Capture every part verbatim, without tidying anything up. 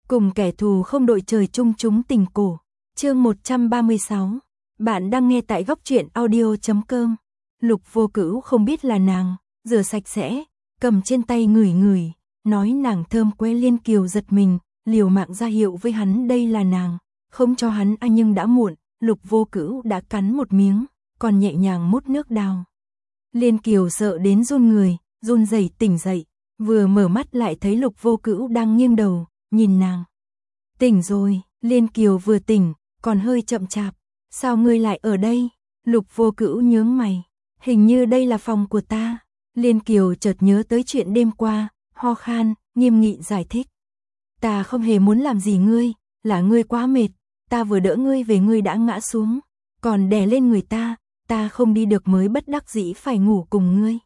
Cùng kẻ thù không đội trời chung chúng tình cổ. Chương một trăm ba mươi sáu. Bạn đang nghe tại góc truyện audio chấm com. Lục Vô Cửu không biết là nàng, rửa sạch sẽ, cầm trên tay ngửi ngửi, nói nàng thơm quê. Liên Kiều giật mình, liều mạng ra hiệu với hắn đây là nàng, không cho hắn ăn nhưng đã muộn. Lục Vô Cửu đã cắn một miếng, còn nhẹ nhàng mút nước đào. Liên Kiều sợ đến run người, run rẩy tỉnh dậy, vừa mở mắt lại thấy Lục Vô Cửu đang nghiêng đầu, nhìn nàng. Tỉnh rồi, Liên Kiều vừa tỉnh, còn hơi chậm chạp. Sao ngươi lại ở đây? Lục Vô Cửu nhướng mày. Hình như đây là phòng của ta. Liên Kiều chợt nhớ tới chuyện đêm qua, ho khan, nghiêm nghị giải thích. Ta không hề muốn làm gì ngươi, là ngươi quá mệt. Ta vừa đỡ ngươi về ngươi đã ngã xuống, còn đè lên người ta, ta không đi được mới bất đắc dĩ phải ngủ cùng ngươi.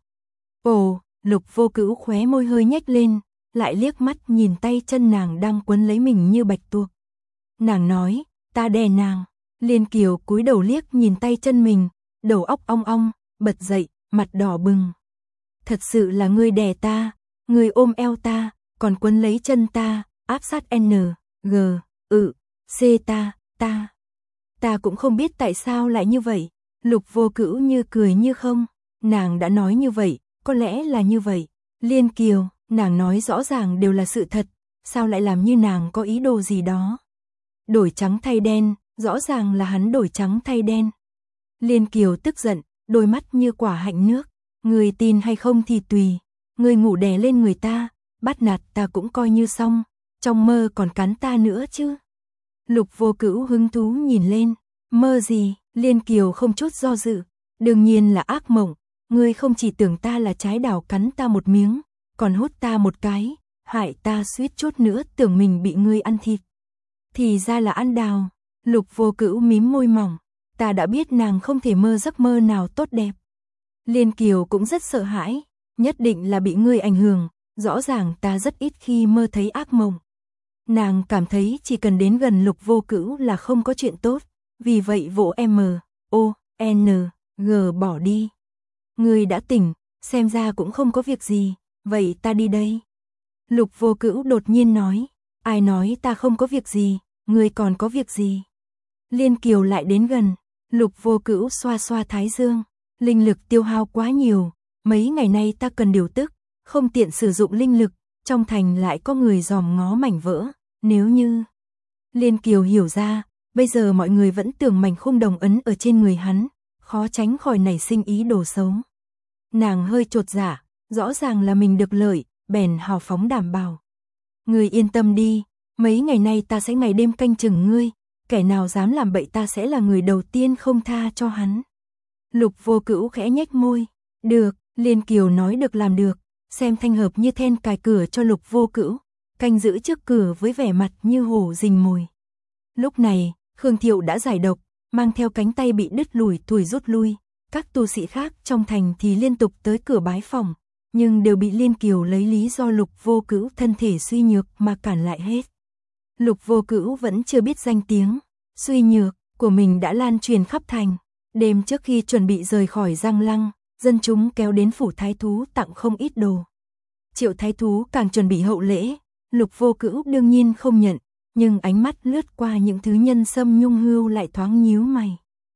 Ồ, Lục Vô Cửu khóe môi hơi nhếch lên, lại liếc mắt nhìn tay chân nàng đang quấn lấy mình như bạch tuộc. Nàng nói, ta đè nàng. Liên Kiều cúi đầu liếc nhìn tay chân mình, đầu óc ong ong, bật dậy, mặt đỏ bừng. Thật sự là ngươi đè ta, ngươi ôm eo ta, còn quấn lấy chân ta, áp sát N, G, ự, C ta, ta. Ta cũng không biết tại sao lại như vậy. Lục Vô Cửu như cười như không. Nàng đã nói như vậy, có lẽ là như vậy. Liên Kiều, nàng nói rõ ràng đều là sự thật, sao lại làm như nàng có ý đồ gì đó. Đổi trắng thay đen, rõ ràng là hắn đổi trắng thay đen. Liên Kiều tức giận, đôi mắt như quả hạnh nước. Người tin hay không thì tùy, người ngủ đè lên người ta, bắt nạt ta cũng coi như xong, trong mơ còn cắn ta nữa chứ. Lục Vô Cửu hứng thú nhìn lên, mơ gì? Liên Kiều không chút do dự, đương nhiên là ác mộng. Ngươi không chỉ tưởng ta là trái đào cắn ta một miếng, còn hút ta một cái, hại ta suýt chút nữa tưởng mình bị ngươi ăn thịt. Thì ra là ăn đào. Lục Vô Cửu mím môi mỏng, ta đã biết nàng không thể mơ giấc mơ nào tốt đẹp. Liên Kiều cũng rất sợ hãi, nhất định là bị ngươi ảnh hưởng, rõ ràng ta rất ít khi mơ thấy ác mộng. Nàng cảm thấy chỉ cần đến gần Lục Vô Cửu là không có chuyện tốt, vì vậy vỗ M, O, N, G bỏ đi. Ngươi đã tỉnh, xem ra cũng không có việc gì, vậy ta đi đây. Lục Vô Cửu đột nhiên nói, ai nói ta không có việc gì, ngươi còn có việc gì? Liên Kiều lại đến gần, Lục Vô Cửu xoa xoa thái dương, linh lực tiêu hao quá nhiều, mấy ngày nay ta cần điều tức, không tiện sử dụng linh lực, trong thành lại có người dòm ngó mảnh vỡ, nếu như... Liên Kiều hiểu ra, bây giờ mọi người vẫn tưởng mảnh khung đồng ấn ở trên người hắn, khó tránh khỏi nảy sinh ý đồ xấu. Nàng hơi chột dạ, rõ ràng là mình được lợi, bèn hào phóng đảm bảo. Ngươi yên tâm đi, mấy ngày nay ta sẽ ngày đêm canh chừng ngươi, kẻ nào dám làm bậy ta sẽ là người đầu tiên không tha cho hắn. Lục Vô Cửu khẽ nhếch môi, được, Liên Kiều nói được làm được, xem thanh hợp như then cài cửa cho Lục Vô Cửu, canh giữ trước cửa với vẻ mặt như hổ rình mồi. Lúc này, Khương Thiệu đã giải độc, mang theo cánh tay bị đứt lùi thủi rút lui, các tu sĩ khác trong thành thì liên tục tới cửa bái phỏng, nhưng đều bị Liên Kiều lấy lý do Lục Vô Cửu thân thể suy nhược mà cản lại hết. Lục Vô Cửu vẫn chưa biết danh tiếng suy nhược của mình đã lan truyền khắp thành. Đêm trước khi chuẩn bị rời khỏi Giang Lăng, dân chúng kéo đến phủ thái thú tặng không ít đồ. Triệu thái thú càng chuẩn bị hậu lễ, Lục Vô Cửu đương nhiên không nhận, nhưng ánh mắt lướt qua những thứ nhân sâm nhung hưu lại thoáng nhíu mày.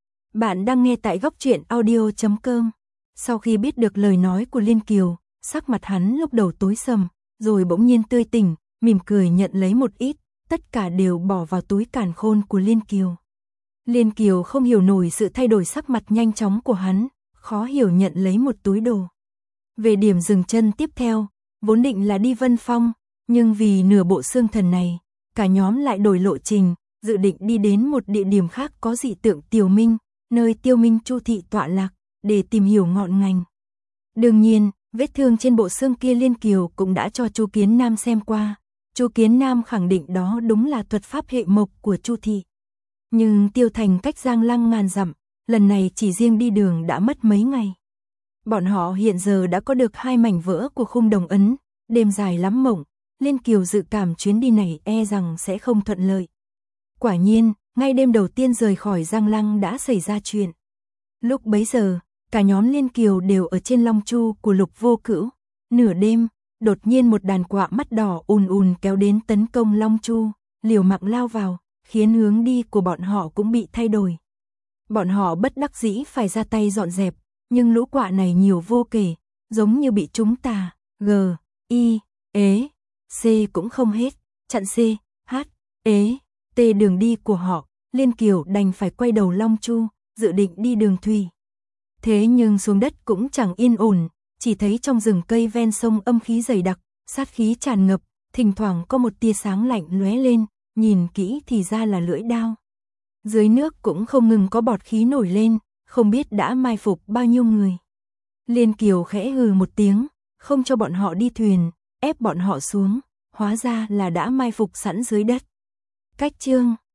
Bạn đang nghe tại góc truyện audio chấm com. Sau khi biết được lời nói của Liên Kiều, sắc mặt hắn lúc đầu tối sầm, rồi bỗng nhiên tươi tỉnh, mỉm cười nhận lấy một ít, tất cả đều bỏ vào túi càn khôn của Liên Kiều. Liên Kiều không hiểu nổi sự thay đổi sắc mặt nhanh chóng của hắn, khó hiểu nhận lấy một túi đồ. Về điểm dừng chân tiếp theo, vốn định là đi Vân Phong, nhưng vì nửa bộ xương thần này, cả nhóm lại đổi lộ trình, dự định đi đến một địa điểm khác có dị tượng Tiêu Minh, nơi Tiêu Minh Chu thị tọa lạc, để tìm hiểu ngọn ngành. Đương nhiên, vết thương trên bộ xương kia Liên Kiều cũng đã cho Chu Kiến Nam xem qua. Chu Kiến Nam khẳng định đó đúng là thuật pháp hệ mộc của Chu thị. Nhưng Tiêu Thành cách Giang Lăng ngàn dặm, lần này chỉ riêng đi đường đã mất mấy ngày. Bọn họ hiện giờ đã có được hai mảnh vỡ của khung đồng ấn, đêm dài lắm mộng, Liên Kiều dự cảm chuyến đi này e rằng sẽ không thuận lợi. Quả nhiên, ngay đêm đầu tiên rời khỏi Giang Lăng đã xảy ra chuyện. Lúc bấy giờ, cả nhóm Liên Kiều đều ở trên Long Chu của Lục Vô Cửu. Nửa đêm, đột nhiên một đàn quạ mắt đỏ ùn ùn kéo đến tấn công Long Chu, liều mạng lao vào, khiến hướng đi của bọn họ cũng bị thay đổi. Bọn họ bất đắc dĩ phải ra tay dọn dẹp, nhưng lũ quạ này nhiều vô kể, giống như bị chúng ta, G, I, ế, C cũng không hết, chặn C, H, ế, T đường đi của họ, Liên Kiều đành phải quay đầu Long Chu, dự định đi đường thủy. Thế nhưng xuống đất cũng chẳng yên ổn, chỉ thấy trong rừng cây ven sông âm khí dày đặc, sát khí tràn ngập, thỉnh thoảng có một tia sáng lạnh lóe lên, nhìn kỹ thì ra là lưỡi đao. Dưới nước cũng không ngừng có bọt khí nổi lên, không biết đã mai phục bao nhiêu người. Liên Kiều khẽ hừ một tiếng, không cho bọn họ đi thuyền, ép bọn họ xuống, hóa ra là đã mai phục sẵn dưới đất. Cách chương